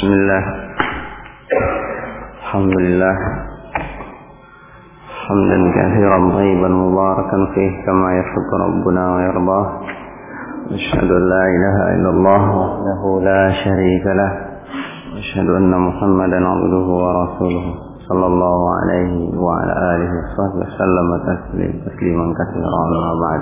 Bismillah. Alhamdulillah. Hamdan katsiran thayyiban mubarakan fihi kama yuhibbu rabbuna wa yardah. Asyhadu an la ilaha illallah wahdahu la syarika lah. Asyhadu anna Muhammadan abduhu wa rasuluhu sallallahu alaihi wa ala alihi wa sallam tasliman katsiran amma ba'd.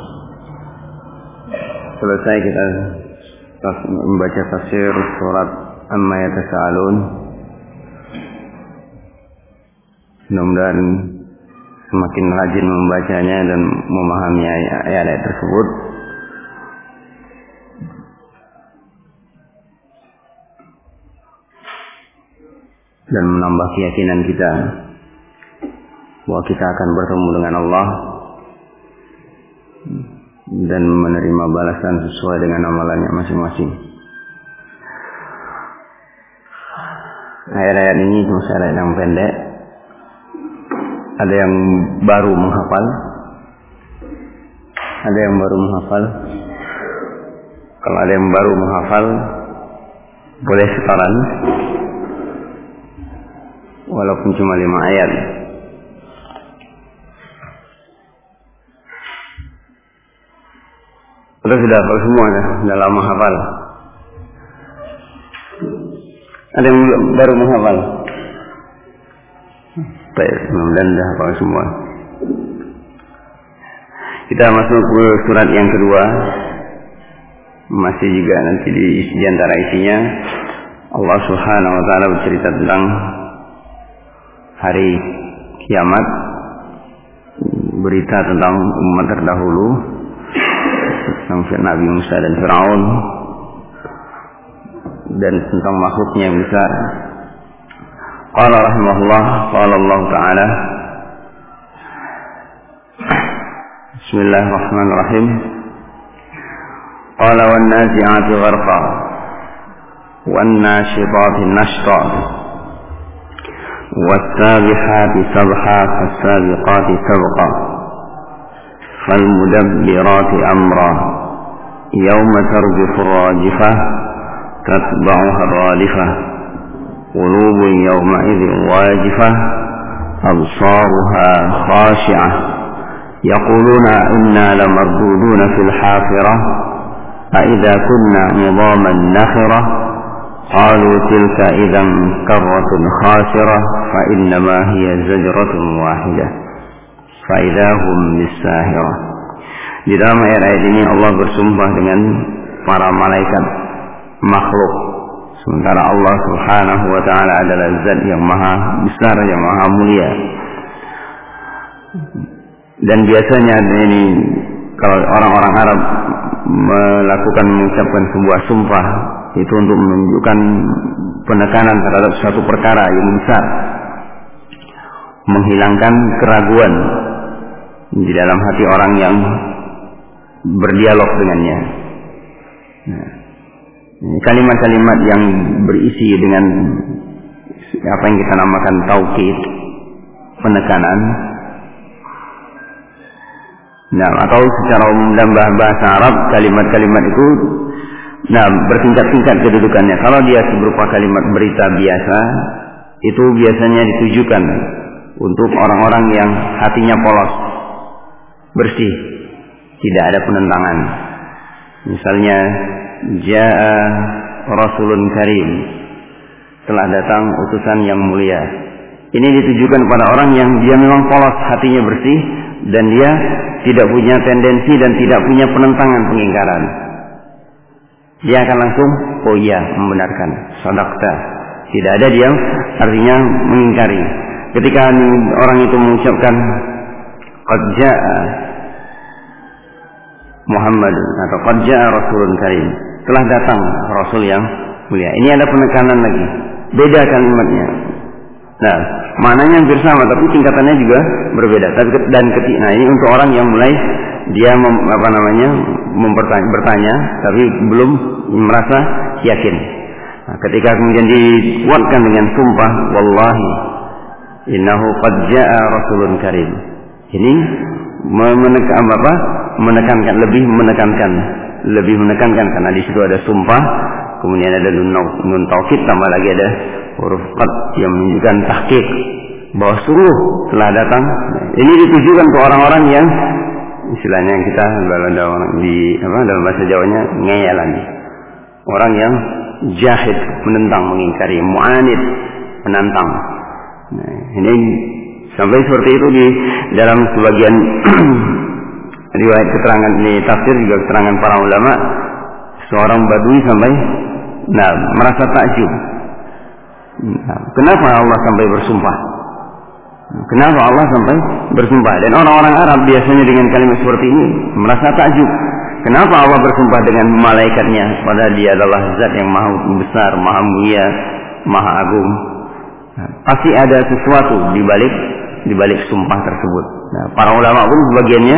Selesai kita membaca tafsir surat Amma Yatasa'alun. Mudah-mudahan semakin rajin membacanya dan memahami ayat-ayat tersebut. Dan menambah keyakinan kita bahwa kita akan bertemu dengan Allah dan menerima balasan sesuai dengan amalannya masing-masing. Ayat-ayat ini masih ayat yang pendek. Ada yang baru menghafal, ada yang baru menghafal. Kalau ada yang baru menghafal, boleh setoran, walaupun cuma 5 ayat. Atau sudah hafal semua, sudah lama hafal. Ada yang baru menghafal. Baik, mudah-mudahan sudah hafal semua. Kita masuk ke surat yang kedua. Masih juga nanti di antara isinya Allah Subhanahu wa taala bercerita tentang hari kiamat, berita tentang umat terdahulu, tentang Nabi Musa dan Firaun, dan tentang makhluknya yang besar. Qala rahimahullah, qala Allah Ta'ala, Bismillahirrahmanirrahim. Qala wan nazi'ati gharqa wan nashitati nashta was sabihati sabha fas sabiqati sabqa fal mudabbirati amra yawma tarjifu ar-rajifah tatba'uha ar-radifah qulubun yawma idzin wajifah absaruha khashi'ah yaquluna inna lamarduduna fil hafirah a idza kunna 'idhaman nakhirah qalu tilka idzan karratun khasirah fa innama hiya zajratun wahidah fa idza hum bis-sahirah. Di dalam ayat-ayat ini Allah bersumpah dengan para malaikat, makhluk, sementara Allah Subhanahu wa taala adalah zat yang maha besar, yang maha mulia. Dan biasanya ini kalau orang-orang Arab mengucapkan sebuah sumpah itu untuk menunjukkan penekanan terhadap suatu perkara yang besar, menghilangkan keraguan di dalam hati orang yang berdialog dengannya. Kalimat-kalimat yang berisi dengan apa yang kita namakan taukid, penekanan. Atau secara umum dalam bahasa Arab kalimat-kalimat itu bertingkat-tingkat kedudukannya. Kalau dia berupa kalimat berita biasa, itu biasanya ditujukan untuk orang-orang yang hatinya polos, bersih, tidak ada penentangan. Misalnya Ja'a Rasulun Karim, telah datang utusan yang mulia. Ini ditujukan pada orang yang dia memang polos, hatinya bersih, dan dia tidak punya tendensi dan tidak punya penentangan, pengingkaran. Dia akan langsung, oh iya, membenarkan, sadaqta. Tidak ada dia artinya mengingkari. Ketika orang itu mengucapkan qad ja'a Muhammad atau qad ja'a Rasulun Karim, telah datang Rasul yang mulia. Ini ada penekanan lagi, beda kalimatnya. Maknanya hampir sama, tapi tingkatannya juga berbeda. Nah, ini untuk orang yang mulai dia bertanya, tapi belum merasa yakin. Ketika kemudian dikuatkan dengan sumpah, wallahi innahu qad ja'a Rasulun Karim. Ini lebih menekankan karena di situ ada sumpah kemudian ada nun taukid, tambah lagi ada huruf qad yang menunjukkan tahqiq bahwa sungguh telah datang. Ini ditujukan ke orang-orang yang istilahnya kita dalam bahasa Jawanya ngeyalan, orang yang jahid, menentang, mengingkari, mu'anid, menantang. Nah, ini sampai seperti itu di dalam sebagian riwayat keterangan ini, tafsir juga keterangan para ulama, seorang badui sampai merasa takjub. Kenapa Allah sampai bersumpah? Kenapa Allah sampai bersumpah? Dan orang-orang Arab biasanya dengan kalimat seperti ini merasa takjub. Kenapa Allah bersumpah dengan malaikatnya? Padahal dia adalah zat yang maha besar, maha mulia, maha agung. Pasti ada sesuatu di balik sumpah tersebut. Nah, para ulama pun sebagiannya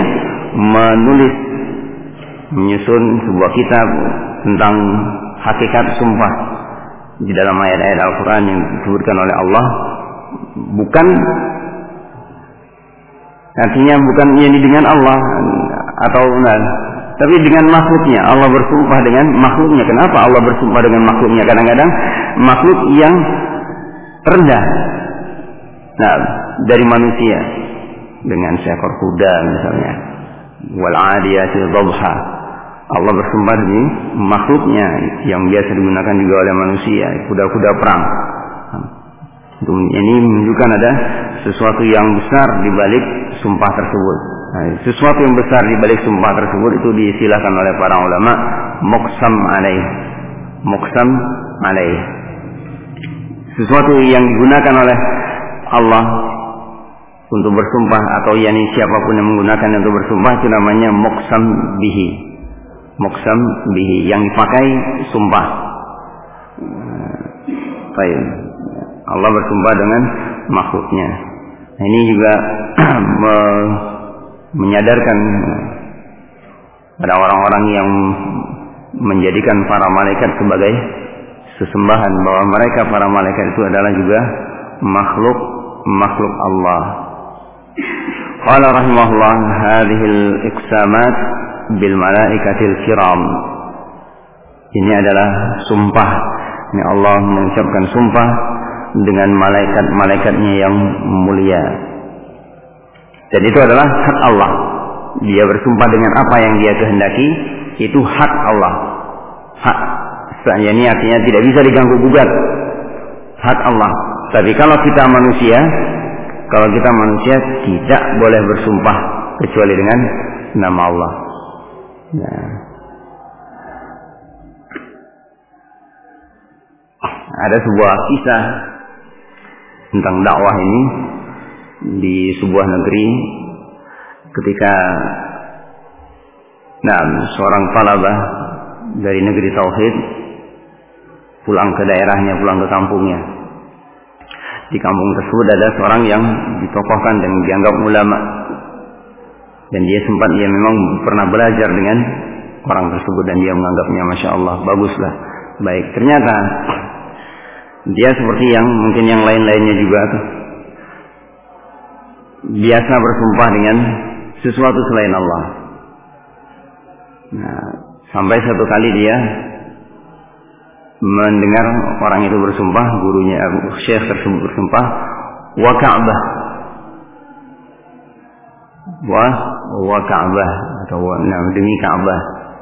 menyusun sebuah kitab tentang hakikat sumpah di dalam ayat-ayat Al-Quran yang disebutkan oleh Allah. Artinya bukan ini dengan Allah atau tapi dengan makhluknya. Allah bersumpah dengan makhluknya. Kenapa Allah bersumpah dengan makhluknya? Kadang-kadang makhluk yang rendah dari manusia, dengan seekor kuda misalnya, wal 'adiyati dhabha. Allah bersumpah dengan makhluknya yang biasa digunakan juga oleh manusia, kuda-kuda perang. Ini menunjukkan ada sesuatu yang besar di balik sumpah tersebut. Nah, sesuatu yang besar di balik sumpah tersebut itu diistilahkan oleh para ulama muqsam alaih. Sesuatu yang digunakan oleh Allah untuk bersumpah, atau siapapun yang menggunakan untuk bersumpah, itu namanya muqsam bihi, yang dipakai sumpah. Baik. Allah bersumpah dengan makhluknya. Nah, ini juga menyadarkan pada orang-orang yang menjadikan para malaikat sebagai sesembahan, bahwa mereka para malaikat itu adalah juga makhluk Allah. Qala rahimahullah, hadhil iqsamat bil malaikatil kiram. Ini adalah sumpah. Ini Allah mengucapkan sumpah dengan malaikat-malaikatnya yang mulia. Dan itu adalah hak Allah. Dia bersumpah dengan apa yang dia kehendaki, itu hak Allah. Hak. Ini artinya tidak bisa diganggu gugat. Hak Allah. Tapi kalau kita manusia tidak boleh bersumpah kecuali dengan nama Allah. Nah. Ada sebuah kisah tentang dakwah ini di sebuah negeri, ketika seorang talabah dari negeri tauhid pulang ke daerahnya, pulang ke kampungnya. Di kampung tersebut ada seorang yang ditokohkan dan dianggap ulama, dan dia memang pernah belajar dengan orang tersebut, dan dia menganggapnya masya Allah, baguslah, baik. Ternyata dia seperti yang mungkin yang lain-lainnya juga biasa bersumpah dengan sesuatu selain Allah. Nah, sampai satu kali dia mendengar orang itu bersumpah, gurunya syekh tersebut bersumpah, wa Ka'bah, wa Ka'bah, atau demi Ka'bah.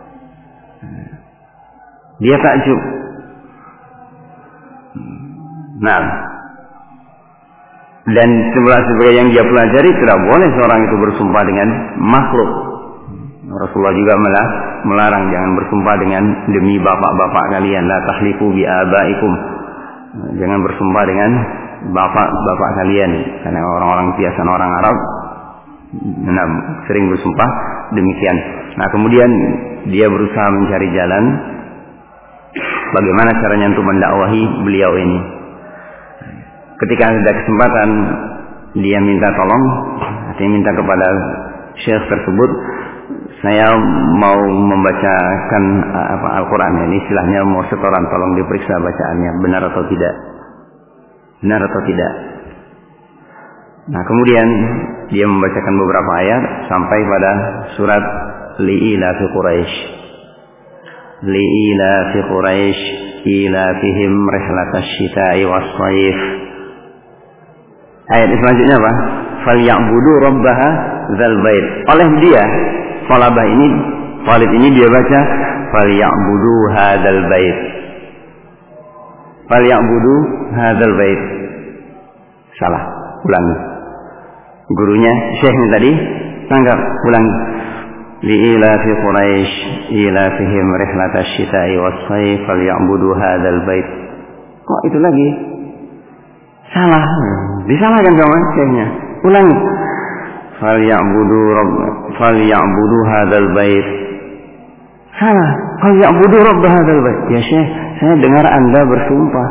Dia takjub. Dan sebagai yang dia pelajari, tidak boleh seorang itu bersumpah dengan makhluk. Rasulullah juga melarang, jangan bersumpah dengan demi bapak-bapak kalian. La tahlifu bi abaikum. Jangan bersumpah dengan bapak-bapak kalian, karena orang-orang kebiasaan orang Arab sering bersumpah demikian. Nah, kemudian dia berusaha mencari jalan bagaimana caranya untuk mendakwahi beliau ini. Ketika ada kesempatan, dia minta tolong, artinya minta kepada syekh tersebut, saya mau membacakan Al-Quran. Ini istilahnya mau setoran, tolong diperiksa bacaannya benar atau tidak. Nah, kemudian dia membacakan beberapa ayat sampai pada surat Li'ila fi Quraisy. li'ilafi Quraisy ilafihim rihlatash shita'i was-shaif. Ayat selanjutnya apa? Falyabudu rabbaha dzal bait. Oleh dia talabah ini, talib ini dia baca falyabudu hadzal bait. Falyabudu hadzal bait. Salah, ulangi. Gurunya Syekhnya tadi tangkap, ulangi. Li'ilafi Quraisy ilafihim rihlatash shita'i was-shaif falyabudu hadzal bait. Kok itu lagi? Salah. Disalahkan sama Syekhnya. Ulangi. Falyabudu hadzal bait. Salah. Falyabudu rabb hadzal bait. Ya Syekh, saya dengar Anda bersumpah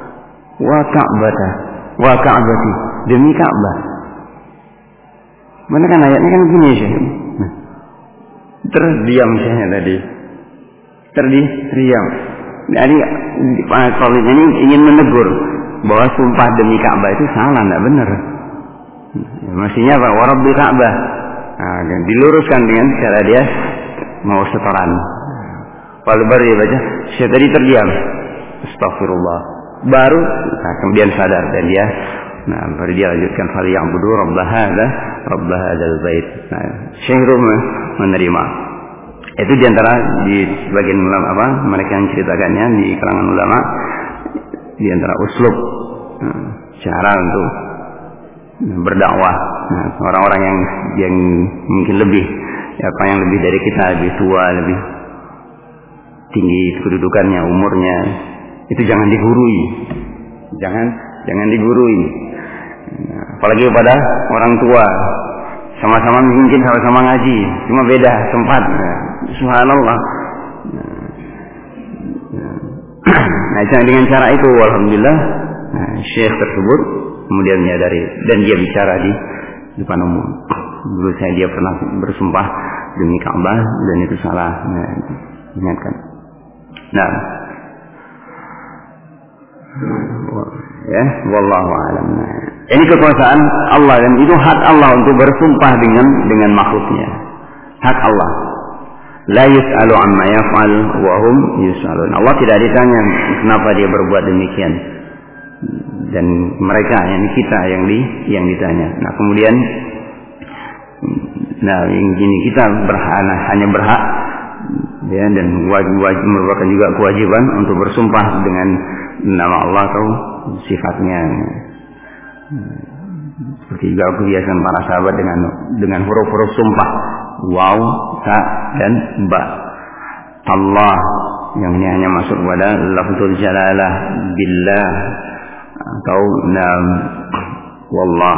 wa Ka'bati, demi Ka'bah. Mana kan ayatnya kan begini ya Syekh. Terdiam Syekhnya tadi. Terdiam. Jadi Pak Khalid ini ingin menegur bahwa sumpah demi Ka'bah itu salah, tidak benar. Mestinya apa? Warabbil Ka'bah. Nah, diluruskan dengan cara dia mau setoran. Lalu baru dia baca, saya tadi terdiam. Astagfirullah. Baru, kemudian sadar dan dia, baru dia lanjutkan falyabudu rabb hadzal bait. Syekh menerima. Itu diantara di sebagian ulama mereka yang ceritakannya di kalangan ulama, di antara uslub cara untuk berdakwah. Orang-orang yang mungkin lebih yang lebih dari kita, lebih tua, lebih tinggi kedudukannya, umurnya, itu jangan digurui. Jangan digurui. Apalagi kepada orang tua. Sama-sama mungkin sama-sama ngaji, cuma beda tempat. Subhanallah. Nah, dengan cara itu alhamdulillah Syekh tersebut kemudian menyadari dan dia bicara di depan umum. Dulu dia pernah bersumpah demi Ka'bah dan itu salah. Ingatkan. Nah, ya, wallahu a'lam. Ini kekuasaan Allah dan itu hak Allah untuk bersumpah dengan makhluknya. Hak Allah. La yus'alu amma yaf'al wa hum yus'alun. Allah tidak ditanya kenapa dia berbuat demikian. Dan mereka kita yang ditanya. Nah, kemudian ini kita hanya berhak ya, dan wajib merupakan juga kewajiban untuk bersumpah dengan nama Allah atau sifatnya. Seperti juga kebiasaan para sahabat dengan huruf-huruf sumpah waw, ta dan ba. Allah yang ini hanya masuk pada lafzul jalalah billah atau wallah.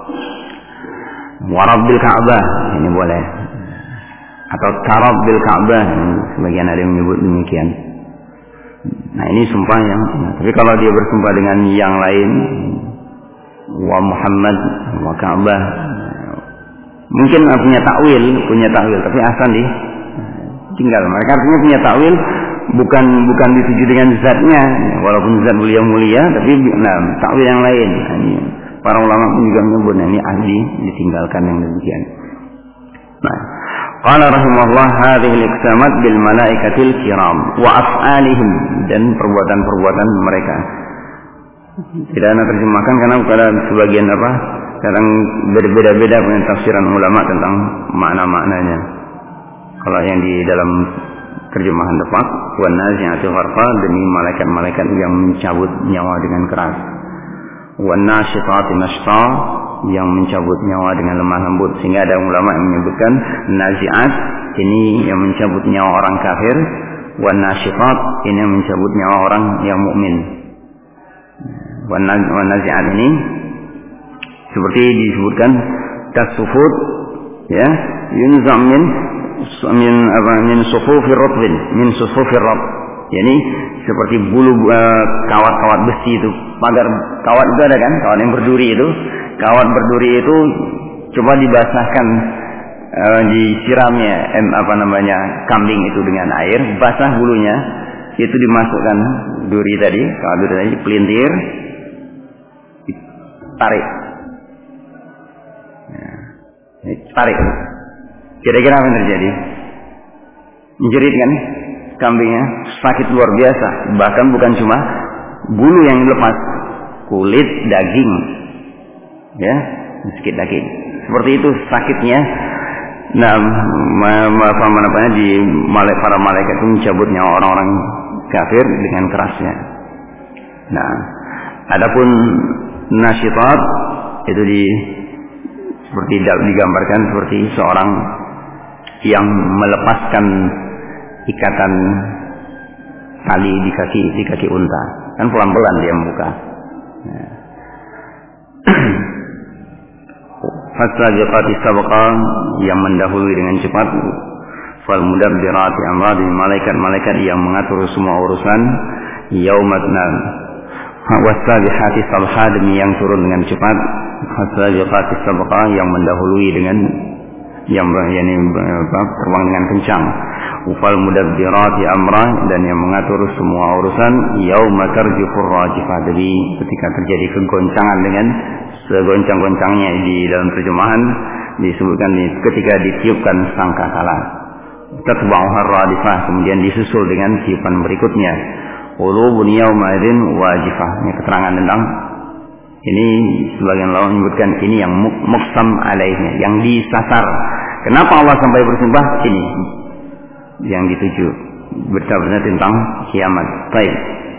Warabbil Ka'bah ini boleh. Atau Karabbil Ka'bah, sebagian ada yang menyebut demikian. Nah, ini sumpah tapi kalau dia bersumpah dengan yang lain, wa Muhammad, wa Ka'bah, mungkin punya takwil, tapi asal tinggal. Mereka artinya punya takwil bukan dituju dengan zatnya, walaupun zat beliau mulia, tapi takwil yang lain. Ini para ulama pun juga menyebut ini ahli ditinggalkan yang demikian. Nah, qala rahimahullah hadhihi al-iqsamat bil malaikatil kiram wa af'alihim, dan perbuatan-perbuatan mereka. Tidak ada terjemahkan karena pada sebagian kadang berbeda-beda tafsiran ulama tentang makna-maknanya. Kalau yang di dalam terjemahan Depak, wan nazi'ati gharqa, demi malaikat-malaikat yang mencabut nyawa dengan keras. Wan nasyitati nashta, yang mencabut nyawa dengan lemah lembut. Sehingga ada ulama yang menyebutkan nazi'at ini yang mencabut nyawa orang kafir, wan nasyitat ini yang mencabut nyawa orang yang mukmin. Wan nazi'at ini seperti disebutkan tasufut, ya, yunzam min sufufir ratbin, min sufufir rabb. Yani seperti bulu kawat-kawat besi itu. Pagar kawat itu ada kan, kawat yang berduri itu. Kawat berduri itu coba dibasahkan, disiramnya kambing itu dengan air, basah bulunya, itu dimasukkan duri tadi, kawat duri tadi, pelintir, tarik. Tarik. Kira-kira apa yang terjadi? Menjerit kan? kambingnya, sakit luar biasa. Bahkan bukan cuma bulu yang dilepas, kulit, daging, ya, sedikit daging. Seperti itu sakitnya. Nah, para malaikat itu mencabut nyawa orang-orang kafir dengan kerasnya. Nah, adapun nasyitat itu seperti digambarkan seperti seorang yang melepaskan ikatan tali di kaki unta, kan pelan-pelan dia membuka. Fasabiqati sabqa, yang mendahului dengan cepat. Fal mudabbirati amra, malaikat-malaikat yang mengatur semua urusan. Yaumatna wasabihati sabha, demi yang turun dengan cepat. Fasabiqati sabqa, yang mendahului dengan terbang dengan kencang. Ufal mudabbirati amra, dan yang mengatur semua urusan. Yauma tarjufur rajifah, jadi ketika terjadi kegoncangan dengan segoncang-goncangnya. Di dalam terjemahan disebutkan ketika ditiupkan sangkakala. Tatba'uhar radifah, kemudian disusul dengan tiupan berikutnya. Qulubun yauma idzin wajifah. Ini keterangan tentang ini, sebagian ulama menyebutkan ini yang muqsam alaihnya, yang disasar. Kenapa Allah sampai bersumpah? Ini yang dituju, berita-berita tentang kiamat. Baik.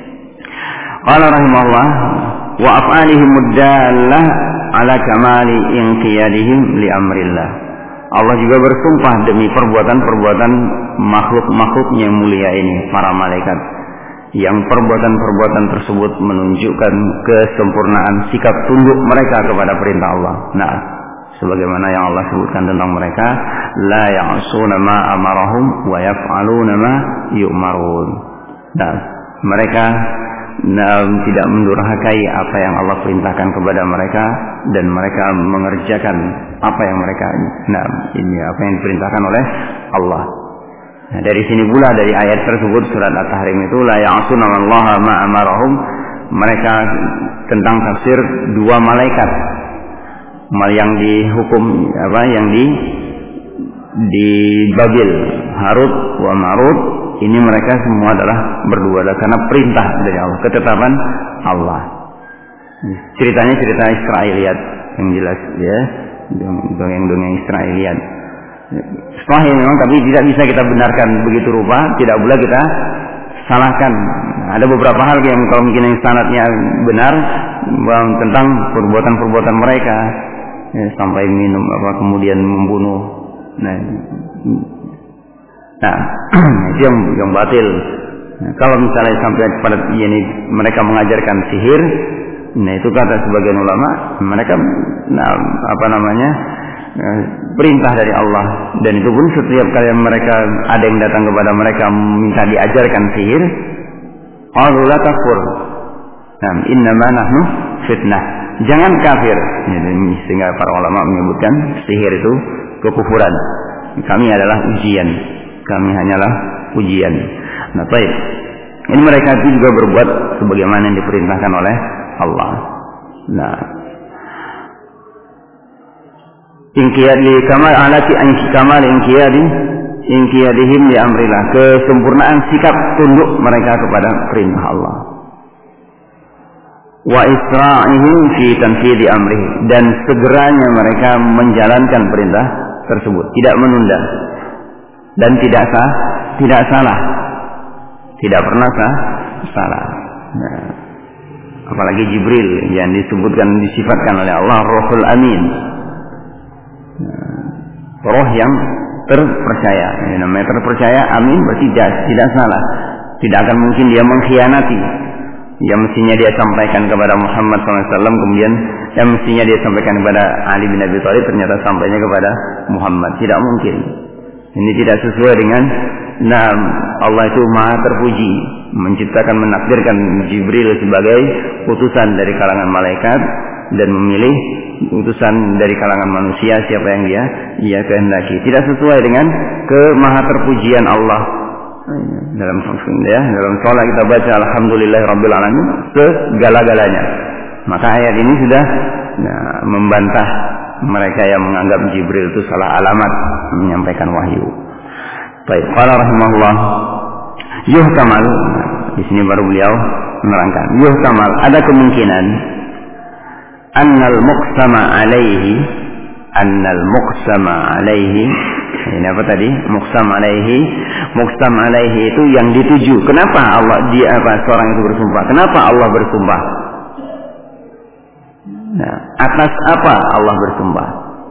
Qala rahimahullah, wa af'alihim muddallah ala kamali inqiyadihim li amrillah. Allah juga bersumpah demi perbuatan-perbuatan makhluk-makhluknya yang mulia ini, para malaikat, yang perbuatan-perbuatan tersebut menunjukkan kesempurnaan sikap tunduk mereka kepada perintah Allah. Nah, sebagaimana yang Allah sebutkan tentang mereka, la ya'suna ma amarahum wa yaf'aluna ma yu'marun. Nah, mereka tidak mendurhakai apa yang Allah perintahkan kepada mereka, dan mereka mengerjakan apa yang mereka apa yang diperintahkan oleh Allah. Nah, dari sini pula dari ayat tersebut, surat At-Tahrim itu, la ya'suna allaha ma amarahum, mereka tentang tafsir dua malaikat yang dihukum yang di Babil, Harut wa Marut. Ini mereka semua adalah berdua karena perintah dari Allah, ketetapan Allah. Ceritanya cerita Israiliyat yang jelas, ya, dongeng-dongeng Israiliyat. Sahih memang, tapi tidak bisa kita benarkan begitu rupa, tidak boleh kita salahkan. Ada beberapa hal yang kalau mungkin yang sanadnya benar tentang perbuatan-perbuatan mereka, ya, sampai minum kemudian membunuh. Nah, itu yang batil. Nah, kalau misalnya sampai pada mereka mengajarkan sihir, nah itu kata sebagian ulama, mereka perintah dari Allah, dan itu pun setiap kali mereka ada yang datang kepada mereka minta diajarkan sihir, qalu la takfur, innama nahnu fitnah, jangan kafir. Sehingga para ulama menyebutkan sihir itu kekufuran. Kami adalah ujian, kami hanyalah ujian. Nah, baik. Ini mereka itu juga berbuat sebagaimana yang diperintahkan oleh Allah. Nah, inqiyad li kamal alati kamal inqiyadihim li amrillah, kesempurnaan sikap tunduk mereka kepada perintah Allah. Wa isra'ihim fi tanfidhi amrihi, dan segeranya mereka menjalankan perintah tersebut, tidak menunda dan tidak salah, tidak pernah salah. Nah, apalagi Jibril yang disifatkan oleh Allah Rohul Amin, roh yang terpercaya. Ini namanya terpercaya, amin, berarti tidak salah. Tidak akan mungkin dia mengkhianati. Yang mestinya dia sampaikan kepada Muhammad SAW, kemudian yang mestinya dia sampaikan kepada Ali bin Abi Thalib, ternyata sampainya kepada Muhammad. Tidak mungkin. Ini tidak sesuai dengan Allah itu maha terpuji, menciptakan, menakdirkan Jibril sebagai utusan dari kalangan malaikat, dan memilih utusan dari kalangan manusia siapa yang dia kehendaki. Tidak sesuai dengan kemaha terpujian Allah. Dalam sholat kita baca alhamdulillahirabbil alamin segala-galanya. Maka ayat ini sudah membantah mereka yang menganggap Jibril itu salah alamat menyampaikan wahyu. Baik, qala rahimahullah, Yuhtamal, di sini baru beliau menerangkan. Yuhtamal, ada kemungkinan annal muqsama alaihi, ini apa tadi? Muqsam alaihi itu yang dituju. Kenapa seorang itu bersumpah? Kenapa Allah bersumpah? Nah, atas apa Allah bersumpah?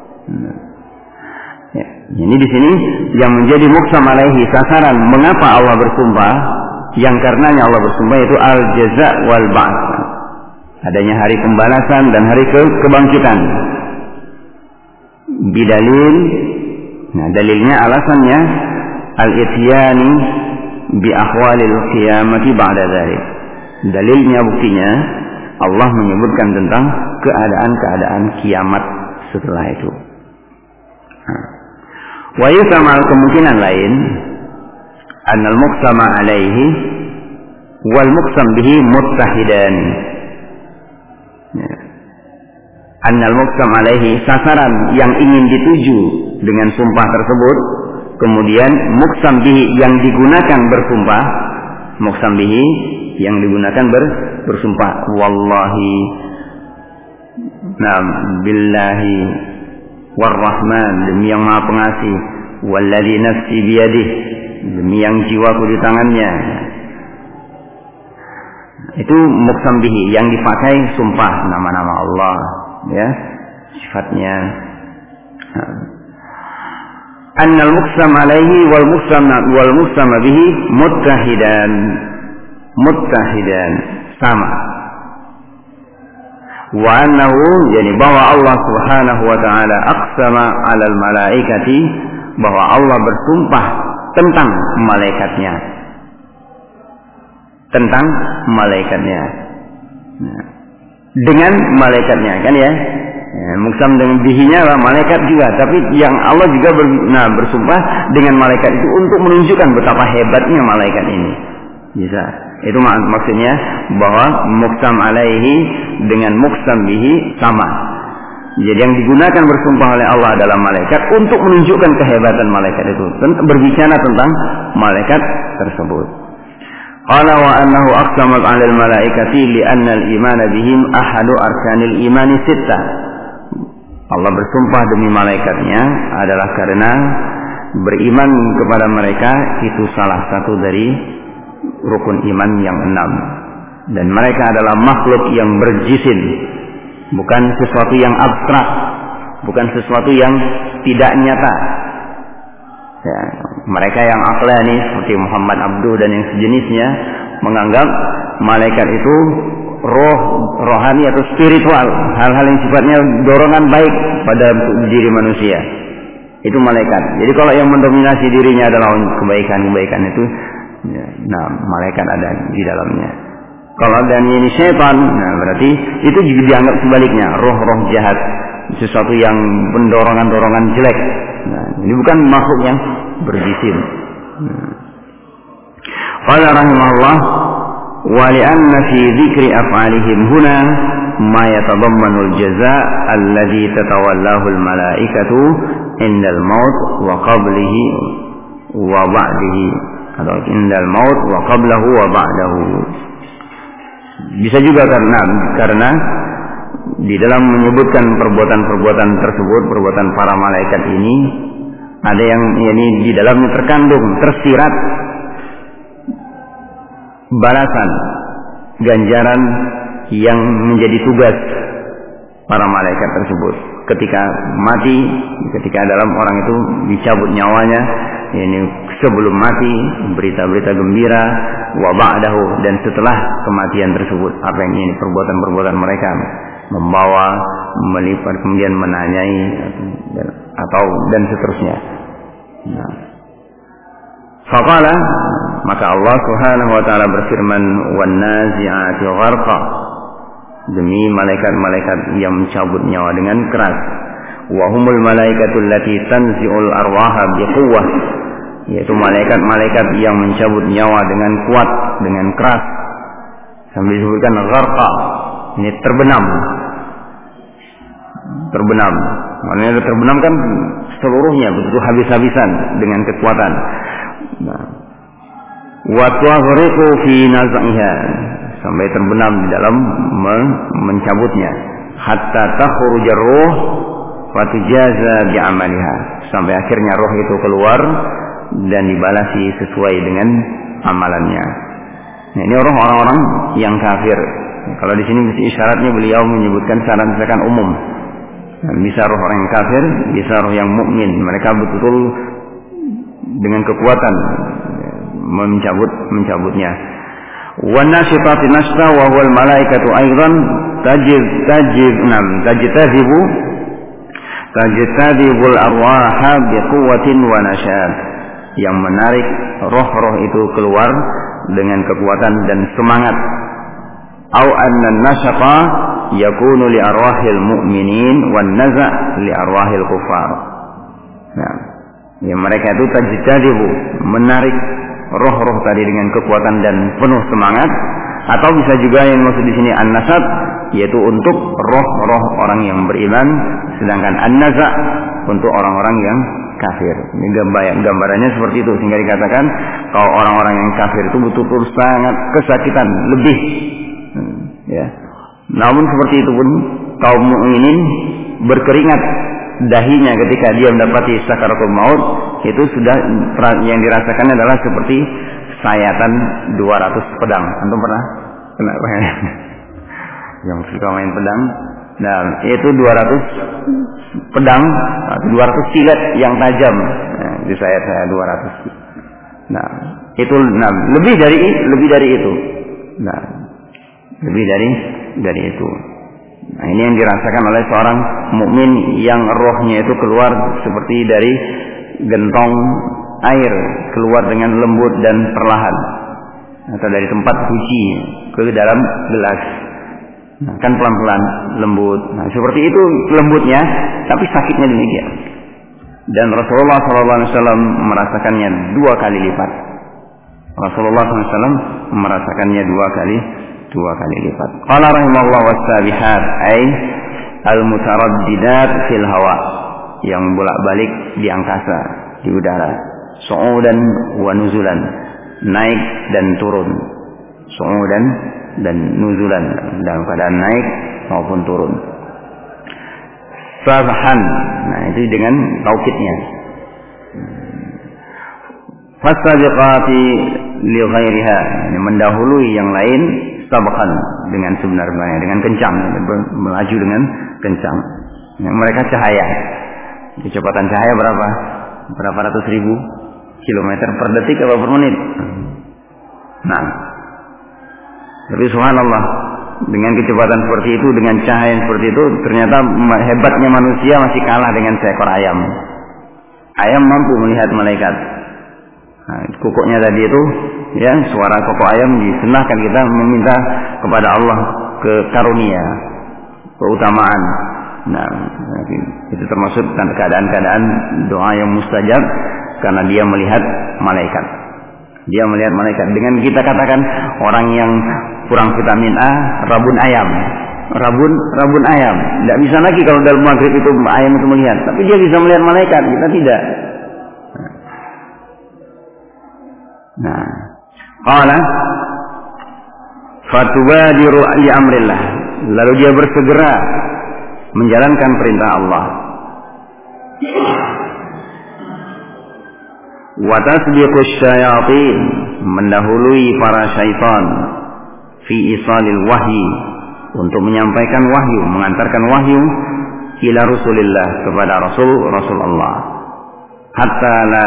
Ya, ini di sini yang menjadi muqsam alaihi, sasaran mengapa Allah bersumpah, yang karenanya Allah bersumpah itu al-jaza wal ba'ts. Adanya hari pembalasan dan hari kebangkitan. Bidalil, nah dalilnya alasannya al-ityani bi ahwalil qiyamati ba'da dzalik. Dalilnya, buktinya Allah menyebutkan tentang keadaan-keadaan kiamat setelah itu. Wa yusamal, kemungkinan lain, annal muqsama alaihi wal muqsam bihi muttahidan. Annal muqsam alaihi, sasaran yang ingin dituju dengan sumpah tersebut, kemudian muqsam bihi yang digunakan bersumpah, muqsam bihi yang digunakan bersumpah, wallahi, nah billahi warrahman, demi yang maha pengasih, walladzi nafsi biyadihi, demi yang jiwaku di tangannya. Itu muqsam bihi yang dipakai sumpah, nama-nama Allah, ya, sifatnya. Annal muqsam alaihi wal muqsam bihi muttahidan, sama. Wa annahu, jadi bahwa Allah Subhanahu wa taala aqsama 'alal malaikati, bahwa Allah bersumpah tentang malaikatnya. Nah, dengan malaikatnya, kan ya? Muqsam dengan bihinya lah malaikat juga, tapi yang Allah juga bersumpah dengan malaikat itu untuk menunjukkan betapa hebatnya malaikat ini. Bisa. Itu maksudnya bahwa muqsam alaihi dengan muqsam bihi sama. Jadi yang digunakan bersumpah oleh Allah adalah malaikat untuk menunjukkan kehebatan malaikat itu, berbicara tentang malaikat tersebut. Qala wa annahu aqsamat 'alal malaikati li'anna al-imana bihim ahadu arkanil imani sittah. Allah bersumpah demi malaikatnya adalah karena beriman kepada mereka itu salah satu dari rukun iman yang 6. Dan mereka adalah makhluk yang berjisim, bukan sesuatu yang abstrak, bukan sesuatu yang tidak nyata. Ya, mereka yang aqlani seperti Muhammad Abduh dan yang sejenisnya menganggap malaikat itu rohani atau spiritual, hal-hal yang sifatnya dorongan baik pada diri manusia. Itu malaikat. Jadi kalau yang mendominasi dirinya adalah kebaikan-kebaikan itu, ya, nah malaikat ada di dalamnya. Kalau dan ini syaitan, nah berarti itu juga dianggap sebaliknya, roh-roh jahat, sesuatu yang pendorongan-dorongan jelek. Nah, ini bukan makhluk yang berjisim. Qala rahimahullah, wa li'anna fi dzikri af'alihim huna ma yatadammanu al-jazaa alladhi tatawallahu al-malaikatu indal maut wa qablihi wa ba'dihi, atau indal maut wa qablahu wa ba'dahu. Bisa juga karena di dalam menyebutkan perbuatan-perbuatan tersebut, perbuatan para malaikat ini, ada yang di dalamnya terkandung, tersirat balasan, ganjaran yang menjadi tugas para malaikat tersebut. Ketika mati, ketika dalam orang itu dicabut nyawanya, ini sebelum mati, berita-berita gembira, wa ba'dahu, dan setelah kematian tersebut, apa yang ini perbuatan-perbuatan mereka, membawa, melipat, kemudian menanyai, atau dan seterusnya. Nah. Faqala, maka Allah Subhanahu wa taala berfirman, wan nazi'ati gharqa, demi malaikat-malaikat yang mencabut nyawa dengan keras. Wa humul malaikatul lati tanzi'ul arwaha biquwwah, yaitu malaikat-malaikat yang mencabut nyawa dengan kuat, dengan keras. Sambil disebutkan gharqa, ini terbenam. Maknanya terbenam kan seluruhnya, begitu habis-habisan dengan kekuatan. Nah, wa tughriqu fi naz'iha, sampai terbenam di dalam mencabutnya, hatta takhruja ruh wa tujaza bi amaliha, sampai akhirnya roh itu keluar dan dibalasi sesuai dengan amalannya. Nah, ini orang-orang yang kafir. Kalau di sini isyaratnya beliau menyebutkan syarat misalkan umum. Bisa roh orang yang kafir, bisa roh yang mukmin. Mereka betul-betul dengan kekuatan mencabutnya. Wan nasyitati nashta wa huwal malaikatu aidan tajtadibul arwaha biquwwatin wa nasyad, yang menarik roh-roh itu keluar dengan kekuatan dan semangat. Au anna nasyaqa yakunu li arwahil mu'minin wan naza' li arwahil kufar. Nah, ya mereka itu tajtadibu, menarik roh-roh tadi dengan kekuatan dan penuh semangat, atau bisa juga yang maksud di sini an-nasab, yaitu untuk roh-roh orang yang beriman, sedangkan an-naza' untuk orang-orang yang kafir. Ini gambarannya seperti itu, sehingga dikatakan kalau orang-orang yang kafir itu betul-betul sangat kesakitan, lebih ya. Namun seperti itu pun kaum mukminin berkeringat dahinya ketika dia mendapati sakaratul maut, itu sudah yang dirasakan adalah seperti sayatan 200 pedang. Antum pernah kena apa ya? Yang suka main pedang. Nah, itu 200 pedang, 200 silet yang tajam. Nah, di sayat saya 200. Nah, itu lebih dari itu. Nah, lebih dari itu. Nah, ini yang dirasakan oleh seorang mukmin yang rohnya itu keluar seperti dari gentong air, keluar dengan lembut dan perlahan, atau dari tempat suci ke dalam gelas. Nah, kan pelan-pelan, lembut. Nah, seperti itu lembutnya, tapi sakitnya demikian. Dan Rasulullah SAW merasakannya 2 kali lipat. Rasulullah SAW merasakannya 2 kali lipat. Qala rahimahullah was-sabihat ay al-mutaraddidat fil hawa, yang bolak-balik di angkasa, di udara. Su'udan wa nuzulan, naik dan turun. Su'udan dan nuzulan, dalam keadaan naik maupun turun. Sabhan, nah itu dengan taukidnya. Fasabiqati li ghairiha, mendahului yang lain, sabqan, dengan sebenarnya, dengan kencang, melaju dengan kencang. Yang mereka cahaya, kecepatan cahaya berapa ratus ribu kilometer per detik atau per menit. Nah, tapi subhanallah, dengan kecepatan seperti itu, dengan cahaya seperti itu, ternyata hebatnya manusia masih kalah dengan seekor ayam. Ayam mampu melihat malaikat. Nah, kokoknya tadi itu, ya, suara kokok ayam disunahkan kita meminta kepada Allah ke karunia, keutamaan. Nah, itu termasuk keadaan-keadaan doa yang mustajab karena dia melihat malaikat. Dia melihat malaikat. Dengan kita katakan orang yang kurang vitamin A, rabun ayam. Rabun ayam. Tidak bisa lagi kalau dalam maghrib itu ayam itu melihat. Tapi dia bisa melihat malaikat, kita tidak. Nah, qala fatubadiru li amrillah, lalu dia bersegera menjalankan perintah Allah. Wa tasbiqus syayatin, mendahului para syaitan, fi isalil wahyi, untuk menyampaikan wahyu, mengantarkan wahyu ila Rasulillah, kepada Rasulullah. Hatta la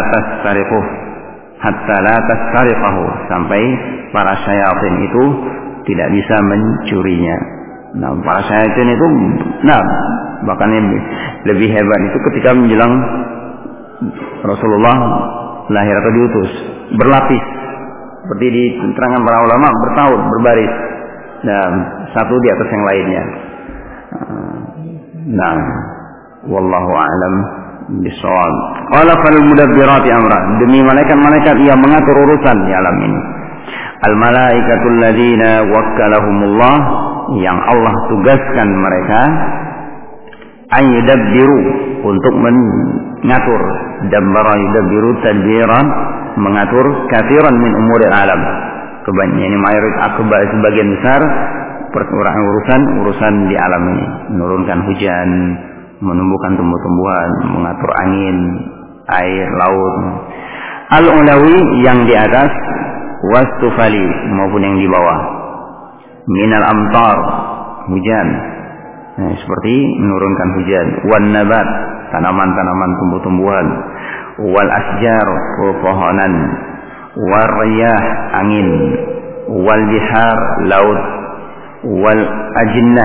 tastariquhu, sampai para syaitan itu tidak bisa mencurinya. Nah, para syaitan itu, bahkan lebih hebat itu ketika menjelang Rasulullah lahir atau diutus, berlapis, seperti diterangkan para ulama, bertaut, berbaris, satu di atas yang lainnya. Nah, wallahu a'lam bishawab. Qala fal mudabbirati amra, demi malaikat-malaikat yang mengatur urusan di alam ini. Al malaikatul ladzina wakkalahumullah, yang Allah tugaskan mereka, ayyudabbiru, untuk mengatur, dabbara yudabbiru tadbiran, mengatur katsiran min umuril alam. Kebanyakan ini mayoritas sebagian besar urusan di alam ini, menurunkan hujan, menumbuhkan tumbuh-tumbuhan, mengatur angin, air, laut. Al-ulawi yang di atas, wastufali maupun yang di bawah. Minal amtar, hujan. Nah, seperti menurunkan hujan. Wan nabat, tanaman-tanaman tumbuh-tumbuhan. Wal asjar, pepohonan. Wal riyah, angin. Wal bihar, laut. Wal ajinnah,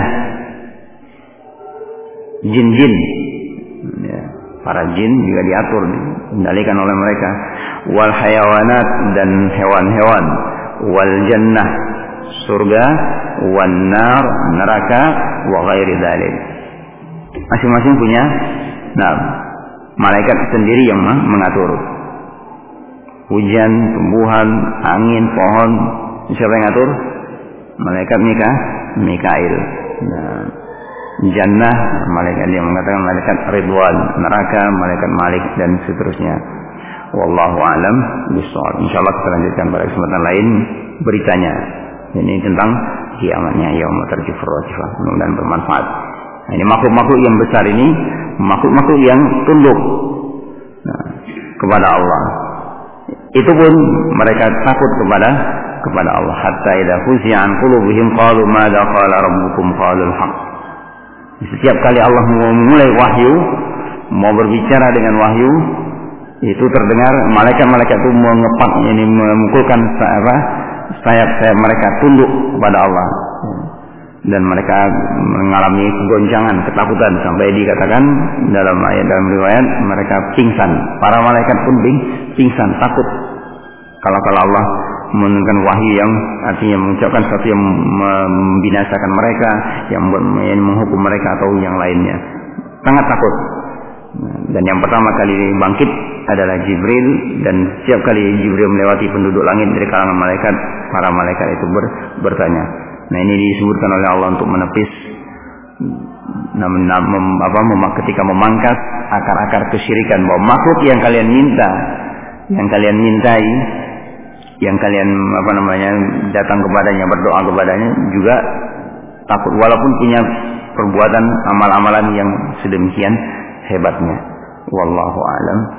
jin-jin. Ya, para jin juga diatur, dikendalikan oleh mereka. Wal hayawanat, dan hewan-hewan. Wal jannah, surga. Wan nar, neraka. Wa ghairi dzalik. Masing-masing punya malaikat sendiri yang mengatur. Hujan, tumbuhan, angin, pohon, siapa yang ngatur? Malaikat Mikail. Nah, jannah, malaikat yang mengatakan malaikat Ridwan, neraka malaikat Malik, dan seterusnya. Wallahu a'lam bishawab. Insyaallah kita lanjutkan pada kesempatan lain beritanya. Ini tentang kiamatnya, yaumul tarjifur rajifah. Mudah-mudahan bermanfaat. Nah, ini makhluk-makhluk yang besar ini, makhluk-makhluk yang tunduk kepada Allah. Itu pun mereka takut kepada Allah. Hatta idza fuzi'a an qulubihim qalu madza qala rabbukum qalu al-haq. Setiap kali Allah memulai wahyu, mau berbicara dengan wahyu, itu terdengar malaikat-malaikat itu mengepak, ini memukulkan sayap-sayap mereka tunduk kepada Allah. Dan mereka mengalami goncangan, ketakutan, sampai dikatakan dalam riwayat mereka pingsan. Para malaikat pun pingsan, takut kalau Allah menurunkan wahyu yang artinya mengucapkan sesuatu yang membinasakan mereka, yang menghukum mereka atau yang lainnya. Sangat takut. Dan yang pertama kali bangkit adalah Jibril, dan setiap kali Jibril melewati penduduk langit dari kalangan malaikat, para malaikat itu bertanya. Nah, ini disebutkan oleh Allah untuk menepis ketika memangkas akar-akar kesyirikan, bahwa makhluk yang kalian minta, yang kalian mintai, yang kalian datang kepadanya, berdoa kepadanya juga takut, walaupun punya perbuatan amal-amalan yang sedemikian hebatnya. Wallahu a'lam.